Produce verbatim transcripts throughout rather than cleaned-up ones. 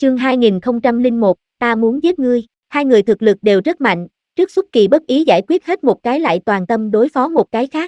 Chương hai nghìn không trăm lẻ một, ta muốn giết ngươi. Hai người thực lực đều rất mạnh, trước xuất kỳ bất ý giải quyết hết một cái lại toàn tâm đối phó một cái khác.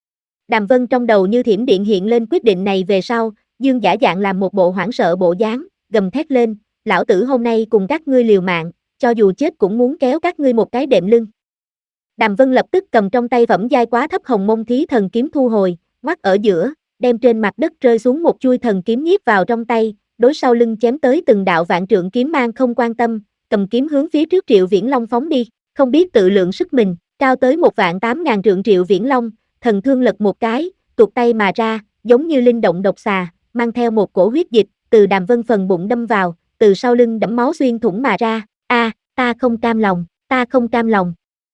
Đàm Vân trong đầu như thiểm điện hiện lên quyết định này về sau, Dương giả dạng làm một bộ hoảng sợ bộ dáng, gầm thét lên, lão tử hôm nay cùng các ngươi liều mạng, cho dù chết cũng muốn kéo các ngươi một cái đệm lưng. Đàm Vân lập tức cầm trong tay phẩm giai quá thấp Hồng Mông Thí Thần kiếm thu hồi, ngoắc ở giữa, đem trên mặt đất rơi xuống một chuôi thần kiếm nhiếp vào trong tay, đối sau lưng chém tới từng đạo vạn trượng kiếm mang không quan tâm, cầm kiếm hướng phía trước Triệu Viễn Long phóng đi, không biết tự lượng sức mình, cao tới một vạn tám ngàn trượng Triệu Viễn Long, thần thương lật một cái, tuột tay mà ra, giống như linh động độc xà, mang theo một cổ huyết dịch, từ Đàm Vân phần bụng đâm vào, từ sau lưng đẫm máu xuyên thủng mà ra, a, ta không cam lòng, ta không cam lòng.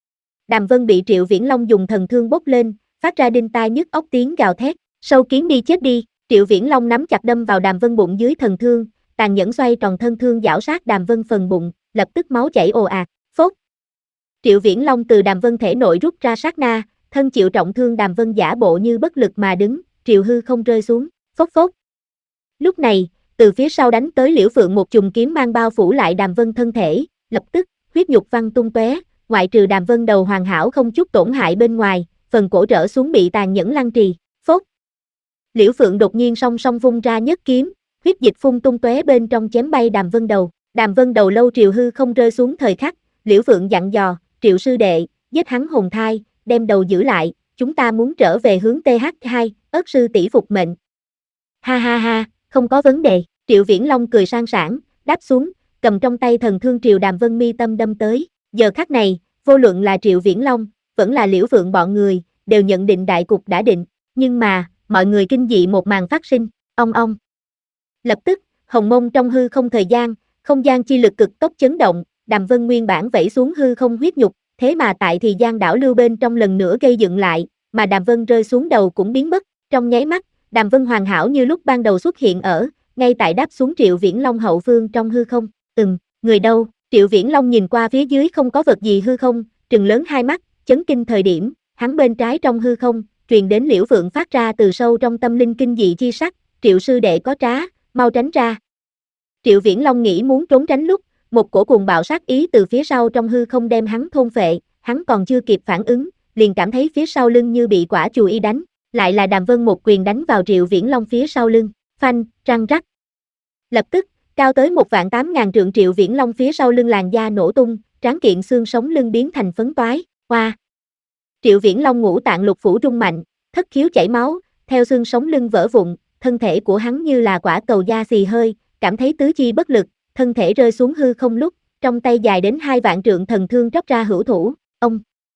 Đàm Vân bị Triệu Viễn Long dùng thần thương bốc lên, phát ra đinh tai nhức óc tiếng gào thét, sâu kiến đi chết đi, Triệu Viễn Long nắm chặt đâm vào Đàm Vân bụng dưới thần thương, tàn nhẫn xoay tròn thân thương giảo sát Đàm Vân phần bụng, lập tức máu chảy ồ ạt, phốt. Triệu Viễn Long từ Đàm Vân thể nội rút ra sát na, thân chịu trọng thương Đàm Vân giả bộ như bất lực mà đứng, Triệu hư không rơi xuống, phốt phốt. Lúc này, từ phía sau đánh tới Liễu Phượng một chùm kiếm mang bao phủ lại Đàm Vân thân thể, lập tức, huyết nhục văng tung tóe, ngoại trừ Đàm Vân đầu hoàn hảo không chút tổn hại bên ngoài, phần cổ trở xuống bị tàn nhẫn lăng trì, phốt. Liễu Phượng đột nhiên song song vung ra nhất kiếm, huyết dịch phun tung tóe bên trong chém bay Đàm Vân đầu, Đàm Vân đầu lâu Triệu hư không rơi xuống thời khắc, Liễu Phượng dặn dò, Triệu sư đệ, giết hắn hồn thai, đem đầu giữ lại, chúng ta muốn trở về hướng T H hai, ất sư tỷ phục mệnh. Ha ha ha, không có vấn đề, Triệu Viễn Long cười sang sảng, đáp xuống, cầm trong tay thần thương Triều Đàm Vân mi tâm đâm tới, giờ khắc này, vô luận là Triệu Viễn Long, vẫn là Liễu Phượng bọn người, đều nhận định đại cục đã định, nhưng mà, mọi người kinh dị một màn phát sinh, ong ong. Lập tức, hồng mông trong hư không thời gian, không gian chi lực cực tốc chấn động, Đàm Vân nguyên bản vẩy xuống hư không huyết nhục, thế mà tại thì gian đảo lưu bên trong lần nữa gây dựng lại, mà Đàm Vân rơi xuống đầu cũng biến mất, trong nháy mắt, Đàm Vân hoàn hảo như lúc ban đầu xuất hiện ở, ngay tại đáp xuống Triệu Viễn Long hậu phương trong hư không, ừm, người đâu, Triệu Viễn Long nhìn qua phía dưới không có vật gì hư không, trừng lớn hai mắt, chấn kinh thời điểm, hắn bên trái trong hư không, truyền đến Liễu Phượng phát ra từ sâu trong tâm linh kinh dị chi sắc, Triệu sư đệ có trá, mau tránh ra. Triệu Viễn Long nghĩ muốn trốn tránh lúc, một cổ cuồng bạo sát ý từ phía sau trong hư không đem hắn thôn phệ, hắn còn chưa kịp phản ứng, liền cảm thấy phía sau lưng như bị quả chùi y đánh, lại là Đàm Vân một quyền đánh vào Triệu Viễn Long phía sau lưng, phanh, răng rắc. Lập tức, cao tới một vạn tám ngàn trượng Triệu Viễn Long phía sau lưng làn da nổ tung, tráng kiện xương sống lưng biến thành phấn toái, hoa. Triệu Viễn Long ngũ tạng lục phủ rung mạnh, thất khiếu chảy máu, theo xương sống lưng vỡ vụn, thân thể của hắn như là quả cầu da xì hơi, cảm thấy tứ chi bất lực, thân thể rơi xuống hư không lúc, trong tay dài đến hai vạn trượng thần thương róc ra hữu thủ, ông.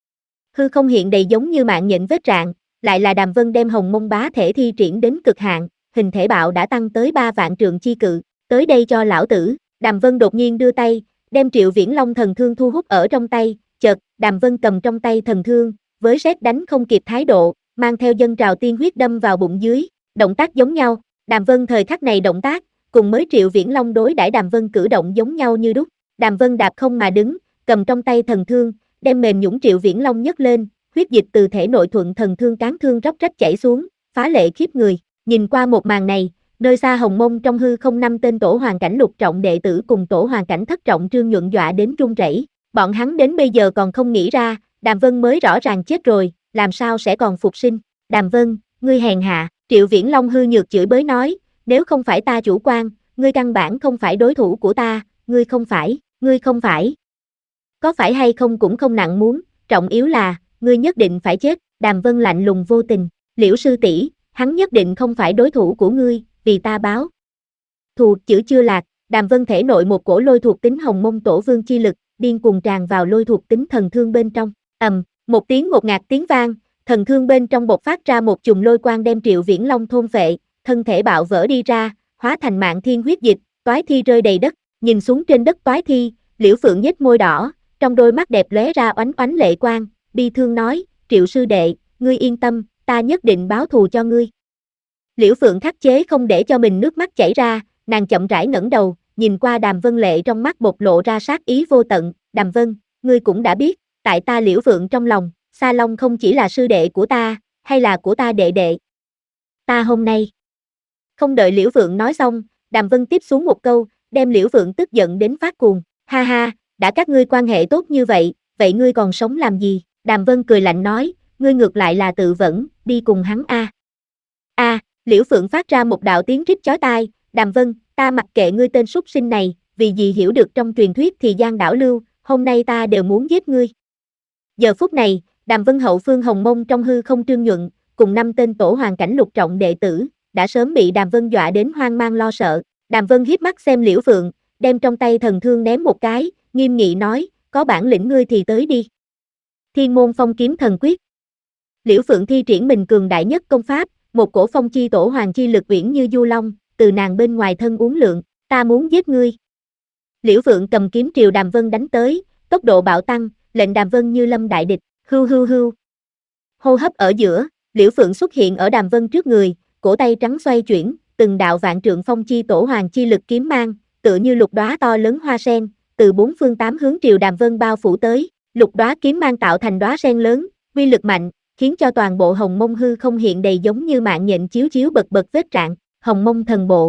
Hư không hiện đầy giống như mạng nhện vết rạn, lại là Đàm Vân đem hồng mông bá thể thi triển đến cực hạn, hình thể bạo đã tăng tới ba vạn trượng chi cự, tới đây cho lão tử, Đàm Vân đột nhiên đưa tay, đem Triệu Viễn Long thần thương thu hút ở trong tay, chợt, Đàm Vân cầm trong tay thần thương, với sét đánh không kịp thái độ, mang theo dâng trào tiên huyết đâm vào bụng dưới, động tác giống nhau, Đàm Vân thời khắc này động tác, cùng mới Triệu Viễn Long đối đãi Đàm Vân cử động giống nhau như đúc, Đàm Vân đạp không mà đứng, cầm trong tay thần thương, đem mềm nhũn Triệu Viễn Long nhấc lên, huyết dịch từ thể nội thuận thần thương cán thương róc rách chảy xuống, phá lệ khiếp người, nhìn qua một màn này, nơi xa hồng mông trong hư không năm tên tổ hoàng cảnh lục trọng đệ tử cùng tổ hoàng cảnh thất trọng Trương Nhuận dọa đến run rẩy, bọn hắn đến bây giờ còn không nghĩ ra, Đàm Vân mới rõ ràng chết rồi, làm sao sẽ còn phục sinh, Đàm Vân, ngươi hèn hạ, Triệu Viễn Long hư nhược chửi bới nói, nếu không phải ta chủ quan, ngươi căn bản không phải đối thủ của ta, ngươi không phải, ngươi không phải. Có phải hay không cũng không nặng muốn, trọng yếu là, ngươi nhất định phải chết, Đàm Vân lạnh lùng vô tình, Liễu sư tỷ, hắn nhất định không phải đối thủ của ngươi, vì ta báo. Thù chữ chưa lạc, Đàm Vân thể nội một cổ lôi thuộc tính hồng mông tổ vương chi lực, điên cuồng tràn vào lôi thuộc tính thần thương bên trong, ầm, một tiếng ngột ngạt tiếng vang, thần thương bên trong bộc phát ra một chùm lôi quang đem Triệu Viễn Long thôn phệ, thân thể bạo vỡ đi ra, hóa thành mạng thiên huyết dịch, toái thi rơi đầy đất, nhìn xuống trên đất toái thi, Liễu Phượng nhếch môi đỏ, trong đôi mắt đẹp lóe ra oánh oánh lệ quang, bi thương nói, Triệu sư đệ, ngươi yên tâm, ta nhất định báo thù cho ngươi. Liễu Phượng khắc chế không để cho mình nước mắt chảy ra, nàng chậm rãi ngẩng đầu, nhìn qua Đàm Vân lệ trong mắt bộc lộ ra sát ý vô tận, Đàm Vân, ngươi cũng đã biết, tại ta Liễu Phượng trong lòng, Sa Long không chỉ là sư đệ của ta, hay là của ta đệ đệ. Ta hôm nay. Không đợi Liễu Phượng nói xong, Đàm Vân tiếp xuống một câu, đem Liễu Phượng tức giận đến phát cuồng. Ha ha, đã các ngươi quan hệ tốt như vậy, vậy ngươi còn sống làm gì? Đàm Vân cười lạnh nói, ngươi ngược lại là tự vẫn, đi cùng hắn a. À. A, à, Liễu Phượng phát ra một đạo tiếng rít chói tai, Đàm Vân, ta mặc kệ ngươi tên súc sinh này, vì gì hiểu được trong truyền thuyết thì gian đảo lưu, hôm nay ta đều muốn giết ngươi. Giờ phút này, Đàm Vân hậu phương Hồng Mông trong hư không Trương Nhuận, cùng năm tên tổ hoàng cảnh lục trọng đệ tử, đã sớm bị Đàm Vân dọa đến hoang mang lo sợ. Đàm Vân hiếp mắt xem Liễu Phượng, đem trong tay thần thương ném một cái, nghiêm nghị nói, có bản lĩnh ngươi thì tới đi. Thiên môn phong kiếm thần quyết. Liễu Phượng thi triển mình cường đại nhất công pháp, một cổ phong chi tổ hoàng chi lực uyển như du long, từ nàng bên ngoài thân uốn lượn, ta muốn giết ngươi. Liễu Phượng cầm kiếm triều Đàm Vân đánh tới, tốc độ bạo tăng, lệnh Đàm Vân như lâm đại địch, hưu hưu hưu. Hô hấp ở giữa, Liễu Phượng xuất hiện ở Đàm Vân trước người, cổ tay trắng xoay chuyển, từng đạo vạn trượng phong chi tổ hoàng chi lực kiếm mang, tựa như lục đóa to lớn hoa sen, từ bốn phương tám hướng triều Đàm Vân bao phủ tới, lục đóa kiếm mang tạo thành đóa sen lớn, uy lực mạnh, khiến cho toàn bộ Hồng Mông hư không hiện đầy giống như mạng nhện chiếu chiếu bật bật vết rạn, Hồng Mông thần bộ.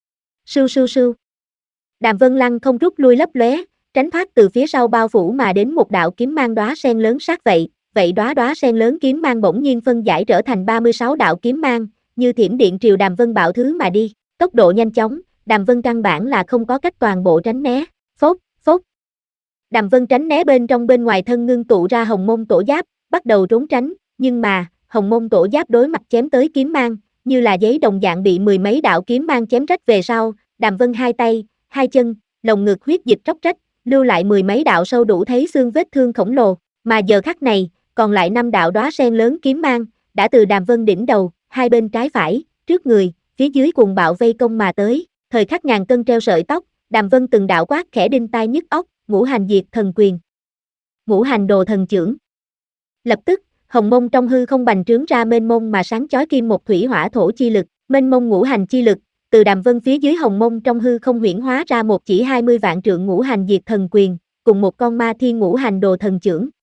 Sưu sưu sưu. Đàm Vân lăng không rút lui lấp lóe, tránh thoát từ phía sau bao phủ mà đến một đạo kiếm mang đóa sen lớn sát vậy, vậy đóa đóa sen lớn kiếm mang bỗng nhiên phân giải trở thành ba mươi sáu đạo kiếm mang, như thiểm điện triều Đàm Vân bạo thứ mà đi, tốc độ nhanh chóng, Đàm Vân căn bản là không có cách toàn bộ tránh né, phốt, phốt. Đàm Vân tránh né bên trong bên ngoài thân ngưng tụ ra Hồng Mông tổ giáp, bắt đầu trốn tránh, nhưng mà, Hồng Mông tổ giáp đối mặt chém tới kiếm mang, như là giấy đồng dạng bị mười mấy đạo kiếm mang chém rách về sau, Đàm Vân hai tay, hai chân, lồng ngực huyết dịch róc rách, lưu lại mười mấy đạo sâu đủ thấy xương vết thương khổng lồ, mà giờ khắc này, còn lại năm đạo đóa sen lớn kiếm mang, đã từ Đàm Vân đỉnh đầu, hai bên trái phải, trước người, phía dưới cuồng bạo vây công mà tới, thời khắc ngàn cân treo sợi tóc, Đàm Vân từng đạo quát khẽ đinh tai nhức óc, ngũ hành diệt thần quyền, ngũ hành đồ thần chưởng. Lập tức, Hồng Mông trong hư không bành trướng ra mênh mông mà sáng chói kim một thủy hỏa thổ chi lực, mênh mông ngũ hành chi lực, từ Đàm Vân phía dưới Hồng Mông trong hư không huyễn hóa ra một chỉ hai mươi vạn trượng ngũ hành diệt thần quyền, cùng một con ma thiên ngũ hành đồ thần chưởng,